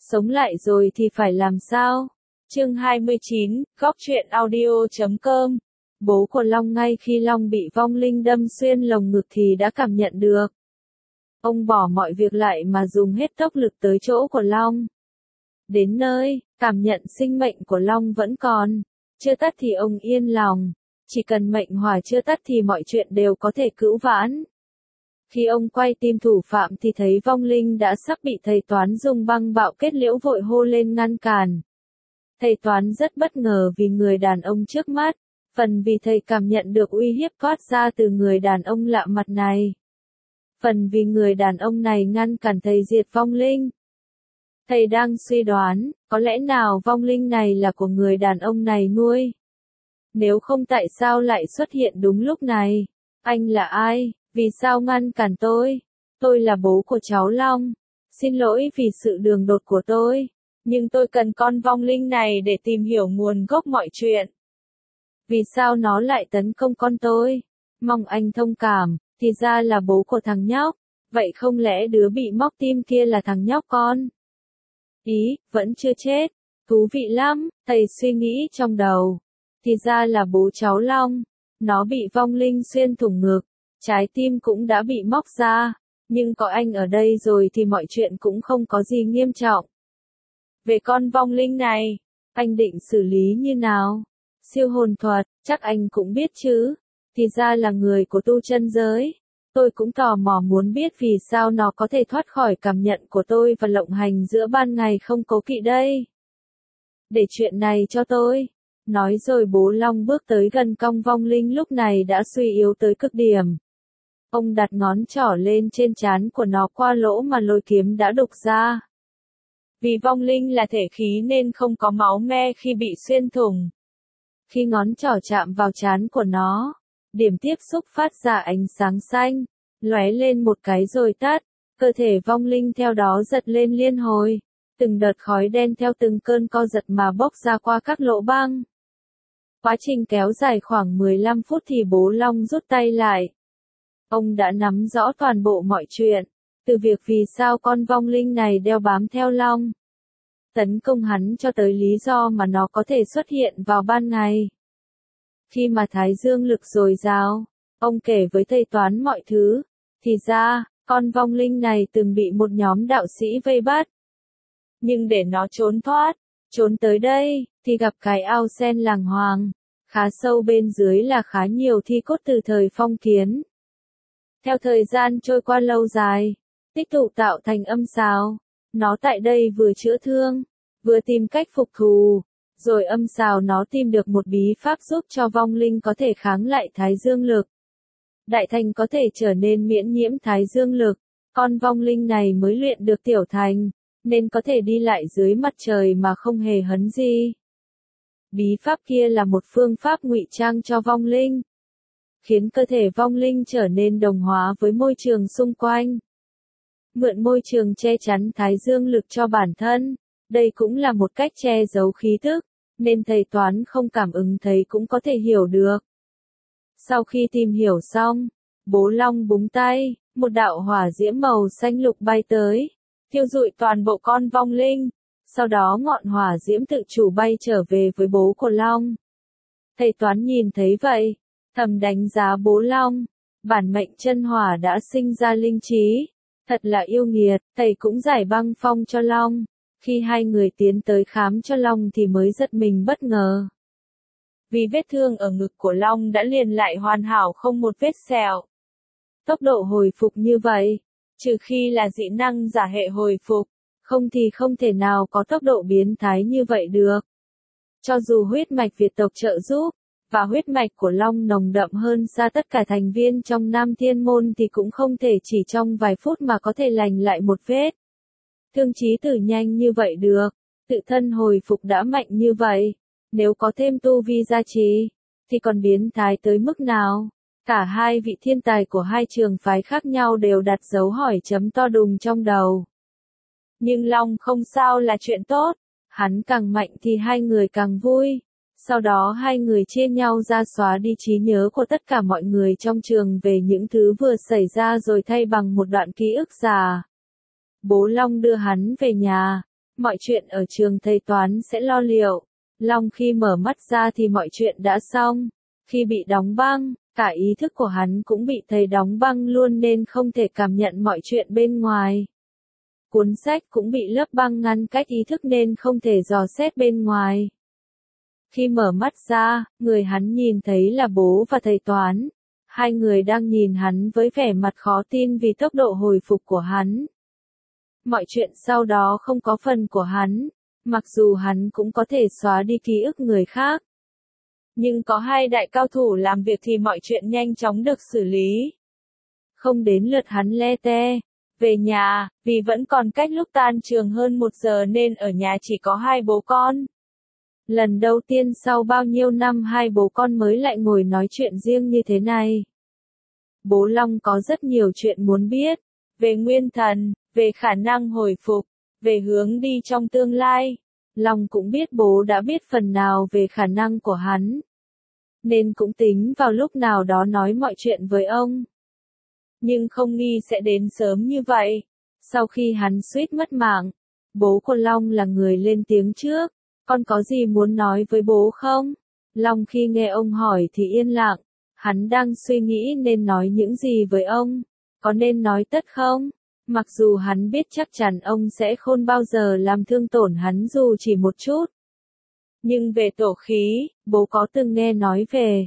Sống lại rồi thì phải làm sao? Chương 29, Góc truyện audio.com. Bố của Long ngay khi Long bị vong linh đâm xuyên lồng ngực thì đã cảm nhận được. Ông bỏ mọi việc lại mà dùng hết tốc lực tới chỗ của Long. Đến nơi, cảm nhận sinh mệnh của Long vẫn còn. Chưa tắt thì ông yên lòng. Chỉ cần mệnh hỏa chưa tắt thì mọi chuyện đều có thể cứu vãn. Khi ông quay tìm thủ phạm thì thấy vong linh đã sắp bị thầy Toán dùng băng bạo kết liễu, vội hô lên ngăn cản. Thầy Toán rất bất ngờ vì người đàn ông trước mắt, phần vì thầy cảm nhận được uy hiếp thoát ra từ người đàn ông lạ mặt này. Phần vì người đàn ông này ngăn cản thầy diệt vong linh. Thầy đang suy đoán, có lẽ nào vong linh này là của người đàn ông này nuôi? Nếu không tại sao lại xuất hiện đúng lúc này? Anh là ai? Vì sao ngăn cản tôi? Tôi là bố của cháu Long. Xin lỗi vì sự đường đột của tôi. Nhưng tôi cần con vong linh này để tìm hiểu nguồn gốc mọi chuyện. Vì sao nó lại tấn công con tôi? Mong anh thông cảm, thì ra là bố của thằng nhóc. Vậy không lẽ đứa bị móc tim kia là thằng nhóc con? Ý, vẫn chưa chết. Thú vị lắm, thầy suy nghĩ trong đầu. Thì ra là bố cháu Long. Nó bị vong linh xuyên thủng ngực. Trái tim cũng đã bị móc ra. Nhưng có anh ở đây rồi thì mọi chuyện cũng không có gì nghiêm trọng. Về con vong linh này, anh định xử lý như nào? Siêu hồn thuật, chắc anh cũng biết chứ. Thì ra là người của tu chân giới. Tôi cũng tò mò muốn biết vì sao nó có thể thoát khỏi cảm nhận của tôi và lộng hành giữa ban ngày không cố kỵ đây. Để chuyện này cho tôi. Nói rồi bố Long bước tới gần cong vong linh lúc này đã suy yếu tới cực điểm. Ông đặt ngón trỏ lên trên trán của nó qua lỗ mà lôi kiếm đã đục ra. Vì vong linh là thể khí nên không có máu me khi bị xuyên thủng. Khi ngón trỏ chạm vào trán của nó, điểm tiếp xúc phát ra ánh sáng xanh, lóe lên một cái rồi tắt, cơ thể vong linh theo đó giật lên liên hồi, từng đợt khói đen theo từng cơn co giật mà bốc ra qua các lỗ băng. Quá trình kéo dài khoảng 15 phút thì bố Long rút tay lại. Ông đã nắm rõ toàn bộ mọi chuyện, từ việc vì sao con vong linh này đeo bám theo Long, tấn công hắn cho tới lý do mà nó có thể xuất hiện vào ban ngày. Khi mà thái dương lực dồi dào, ông kể với thầy Toán mọi thứ, thì ra, con vong linh này từng bị một nhóm đạo sĩ vây bắt. Nhưng để nó trốn tới đây, thì gặp cái ao sen làng Hoàng, khá sâu bên dưới là khá nhiều thi cốt từ thời phong kiến. Theo thời gian trôi qua lâu dài, tích tụ tạo thành âm sào, nó tại đây vừa chữa thương, vừa tìm cách phục thù, rồi âm sào nó tìm được một bí pháp giúp cho vong linh có thể kháng lại thái dương lực. Đại thành có thể trở nên miễn nhiễm thái dương lực, con vong linh này mới luyện được tiểu thành, nên có thể đi lại dưới mặt trời mà không hề hấn gì. Bí pháp kia là một phương pháp ngụy trang cho vong linh, khiến cơ thể vong linh trở nên đồng hóa với môi trường xung quanh. Mượn môi trường che chắn thái dương lực cho bản thân, đây cũng là một cách che giấu khí tức, nên thầy Toán không cảm ứng thấy cũng có thể hiểu được. Sau khi tìm hiểu xong, bố Long búng tay, một đạo hỏa diễm màu xanh lục bay tới, thiêu rụi toàn bộ con vong linh. Sau đó ngọn hỏa diễm tự chủ bay trở về với bố của Long. Thầy Toán nhìn thấy vậy, thầm đánh giá bố Long. Bản mệnh chân hỏa đã sinh ra linh trí. Thật là yêu nghiệt, thầy cũng giải băng phong cho Long. Khi hai người tiến tới khám cho Long thì mới giật mình bất ngờ. Vì vết thương ở ngực của Long đã liền lại hoàn hảo không một vết sẹo. Tốc độ hồi phục như vậy, trừ khi là dị năng giả hệ hồi phục, không thì không thể nào có tốc độ biến thái như vậy được. Cho dù huyết mạch Việt tộc trợ giúp, và huyết mạch của Long nồng đậm hơn xa tất cả thành viên trong Nam Thiên Môn thì cũng không thể chỉ trong vài phút mà có thể lành lại một vết thương chí tử nhanh như vậy được. Tự thân hồi phục đã mạnh như vậy, nếu có thêm tu vi gia trì, thì còn biến thái tới mức nào? Cả hai vị thiên tài của hai trường phái khác nhau đều đặt dấu hỏi chấm to đùng trong đầu. Nhưng Long không sao là chuyện tốt, hắn càng mạnh thì hai người càng vui. Sau đó hai người chia nhau ra xóa đi trí nhớ của tất cả mọi người trong trường về những thứ vừa xảy ra rồi thay bằng một đoạn ký ức già. Bố Long đưa hắn về nhà, mọi chuyện ở trường thầy toán sẽ lo liệu. Long khi mở mắt ra thì mọi chuyện đã xong. Khi bị đóng băng, cả ý thức của hắn cũng bị thầy đóng băng luôn nên không thể cảm nhận mọi chuyện bên ngoài. Cuốn sách cũng bị lớp băng ngăn cách ý thức nên không thể dò xét bên ngoài. Khi mở mắt ra, người hắn nhìn thấy là bố và thầy toán. Hai người đang nhìn hắn với vẻ mặt khó tin vì tốc độ hồi phục của hắn. Mọi chuyện sau đó không có phần của hắn, mặc dù hắn cũng có thể xóa đi ký ức người khác. Nhưng có hai đại cao thủ làm việc thì mọi chuyện nhanh chóng được xử lý. Không đến lượt hắn le te. Về nhà, vì vẫn còn cách lúc tan trường hơn 1 giờ nên ở nhà chỉ có hai bố con. Lần đầu tiên sau bao nhiêu năm hai bố con mới lại ngồi nói chuyện riêng như thế này. Bố Long có rất nhiều chuyện muốn biết. Về nguyên thần, về khả năng hồi phục, về hướng đi trong tương lai. Long cũng biết bố đã biết phần nào về khả năng của hắn. Nên cũng tính vào lúc nào đó nói mọi chuyện với ông. Nhưng không nghi sẽ đến sớm như vậy. Sau khi hắn suýt mất mạng, bố của Long là người lên tiếng trước. Con có gì muốn nói với bố không? Long khi nghe ông hỏi thì yên lặng. Hắn đang suy nghĩ nên nói những gì với ông. Có nên nói tất không? Mặc dù hắn biết chắc chắn ông sẽ không bao giờ làm thương tổn hắn dù chỉ một chút. Nhưng về tổ khí, bố có từng nghe nói về.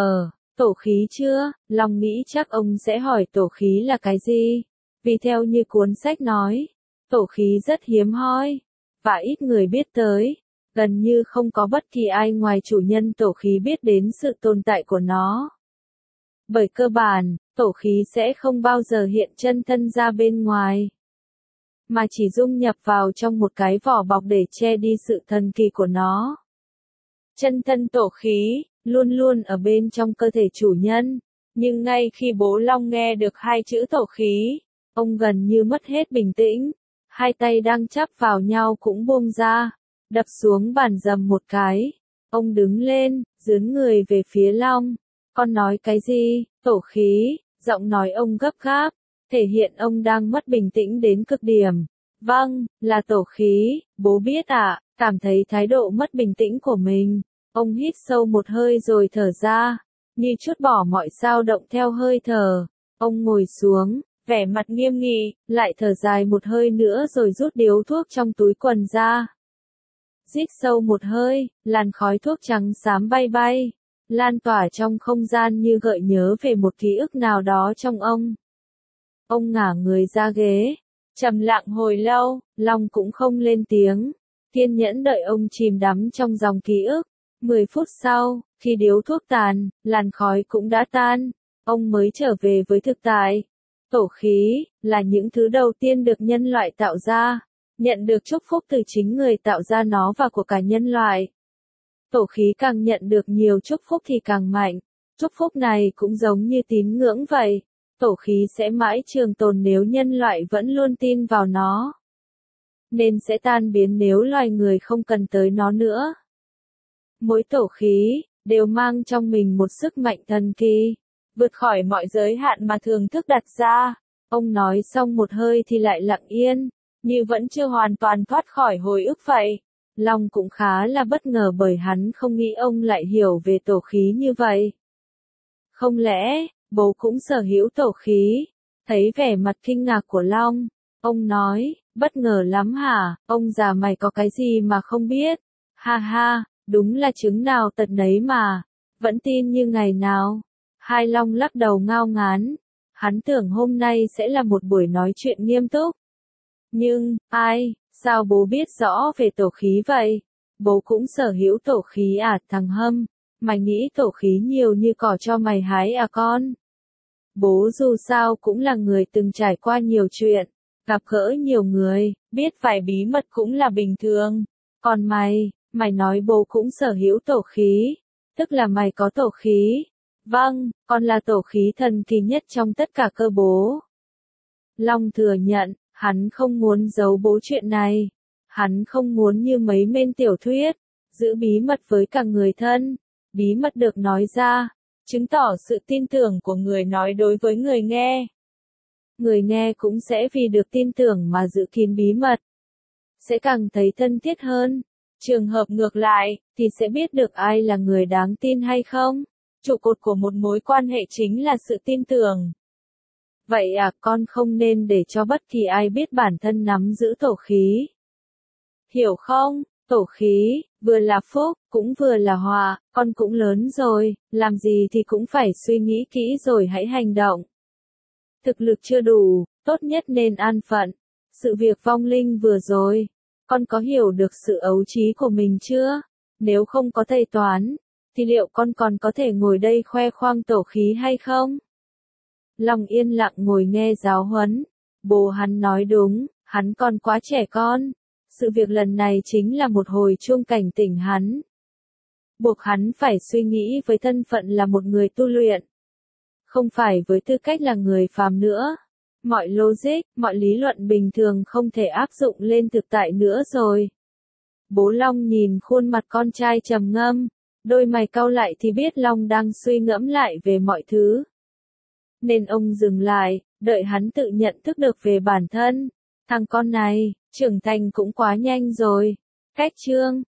Tổ khí chưa? Long nghĩ chắc ông sẽ hỏi tổ khí là cái gì. Vì theo như cuốn sách nói, tổ khí rất hiếm hoi. Và ít người biết tới. Gần như không có bất kỳ ai ngoài chủ nhân tổ khí biết đến sự tồn tại của nó. Bởi cơ bản, tổ khí sẽ không bao giờ hiện chân thân ra bên ngoài. Mà chỉ dung nhập vào trong một cái vỏ bọc để che đi sự thần kỳ của nó. Chân thân tổ khí, luôn luôn ở bên trong cơ thể chủ nhân. Nhưng ngay khi bố Long nghe được hai chữ tổ khí, ông gần như mất hết bình tĩnh. Hai tay đang chắp vào nhau cũng buông ra, đập xuống bàn dầm một cái. Ông đứng lên, dướn người về phía Long. Con nói cái gì? Tổ khí, giọng nói ông gấp gáp, thể hiện ông đang mất bình tĩnh đến cực điểm. Vâng, là tổ khí, bố biết ạ. Cảm thấy thái độ mất bình tĩnh của mình. Ông hít sâu một hơi rồi thở ra, như trút bỏ mọi dao động theo hơi thở. Ông ngồi xuống, vẻ mặt nghiêm nghị, lại thở dài một hơi nữa rồi rút điếu thuốc trong túi quần ra. Rít sâu một hơi, làn khói thuốc trắng xám bay bay, lan tỏa trong không gian như gợi nhớ về một ký ức nào đó trong ông. Ông ngả người ra ghế, trầm lặng hồi lâu, Long cũng không lên tiếng, kiên nhẫn đợi ông chìm đắm trong dòng ký ức. 10 phút sau, khi điếu thuốc tàn, làn khói cũng đã tan, ông mới trở về với thực tại. Tổ khí, là những thứ đầu tiên được nhân loại tạo ra, nhận được chúc phúc từ chính người tạo ra nó và của cả nhân loại. Tổ khí càng nhận được nhiều chúc phúc thì càng mạnh, chúc phúc này cũng giống như tín ngưỡng vậy, tổ khí sẽ mãi trường tồn nếu nhân loại vẫn luôn tin vào nó. Nên sẽ tan biến nếu loài người không cần tới nó nữa. Mỗi tổ khí, đều mang trong mình một sức mạnh thần kỳ, vượt khỏi mọi giới hạn mà thường thức đặt ra. Ông nói xong một hơi thì lại lặng yên, như vẫn chưa hoàn toàn thoát khỏi hồi ức vậy. Long cũng khá là bất ngờ bởi hắn không nghĩ ông lại hiểu về tổ khí như vậy. Không lẽ, bố cũng sở hữu tổ khí? Thấy vẻ mặt kinh ngạc của Long, ông nói, bất ngờ lắm hả, ông già mày có cái gì mà không biết? Ha ha, đúng là trứng nào tật nấy mà, vẫn tin như ngày nào. Hai Long lắc đầu ngao ngán, hắn tưởng hôm nay sẽ là một buổi nói chuyện nghiêm túc. Nhưng, sao bố biết rõ về tổ khí vậy? Bố cũng sở hữu tổ khí à thằng Hâm, mày nghĩ tổ khí nhiều như cỏ cho mày hái à con? Bố dù sao cũng là người từng trải qua nhiều chuyện, gặp gỡ nhiều người, biết vài bí mật cũng là bình thường. Còn mày nói bố cũng sở hữu tổ khí, tức là mày có tổ khí. Vâng, con là tổ khí thần kỳ nhất trong tất cả cơ bố. Long thừa nhận, hắn không muốn giấu bố chuyện này. Hắn không muốn như mấy men tiểu thuyết, giữ bí mật với cả người thân. Bí mật được nói ra, chứng tỏ sự tin tưởng của người nói đối với người nghe. Người nghe cũng sẽ vì được tin tưởng mà giữ kín bí mật. sẽ càng thấy thân thiết hơn. Trường hợp ngược lại, thì sẽ biết được ai là người đáng tin hay không. Trụ cột của một mối quan hệ chính là sự tin tưởng. Vậy à, con không nên để cho bất kỳ ai biết bản thân nắm giữ tổ khí. Hiểu không? Tổ khí, vừa là phúc, cũng vừa là họa, con cũng lớn rồi, làm gì thì cũng phải suy nghĩ kỹ rồi hãy hành động. Thực lực chưa đủ, tốt nhất nên an phận. Sự việc vong linh vừa rồi, con có hiểu được sự ấu trí của mình chưa? Nếu không có thầy toán, thì liệu con còn có thể ngồi đây khoe khoang tổ khí hay không? Long yên lặng ngồi nghe giáo huấn. Bố hắn nói đúng, hắn còn quá trẻ con. Sự việc lần này chính là một hồi chuông cảnh tỉnh hắn. Buộc hắn phải suy nghĩ với thân phận là một người tu luyện. Không phải với tư cách là người phàm nữa. Mọi logic, mọi lý luận bình thường không thể áp dụng lên thực tại nữa rồi. Bố Long nhìn khuôn mặt con trai trầm ngâm, đôi mày cau lại thì biết Long đang suy ngẫm lại về mọi thứ. Nên ông dừng lại, đợi hắn tự nhận thức được về bản thân. Thằng con này, trưởng thành cũng quá nhanh rồi. Cách chương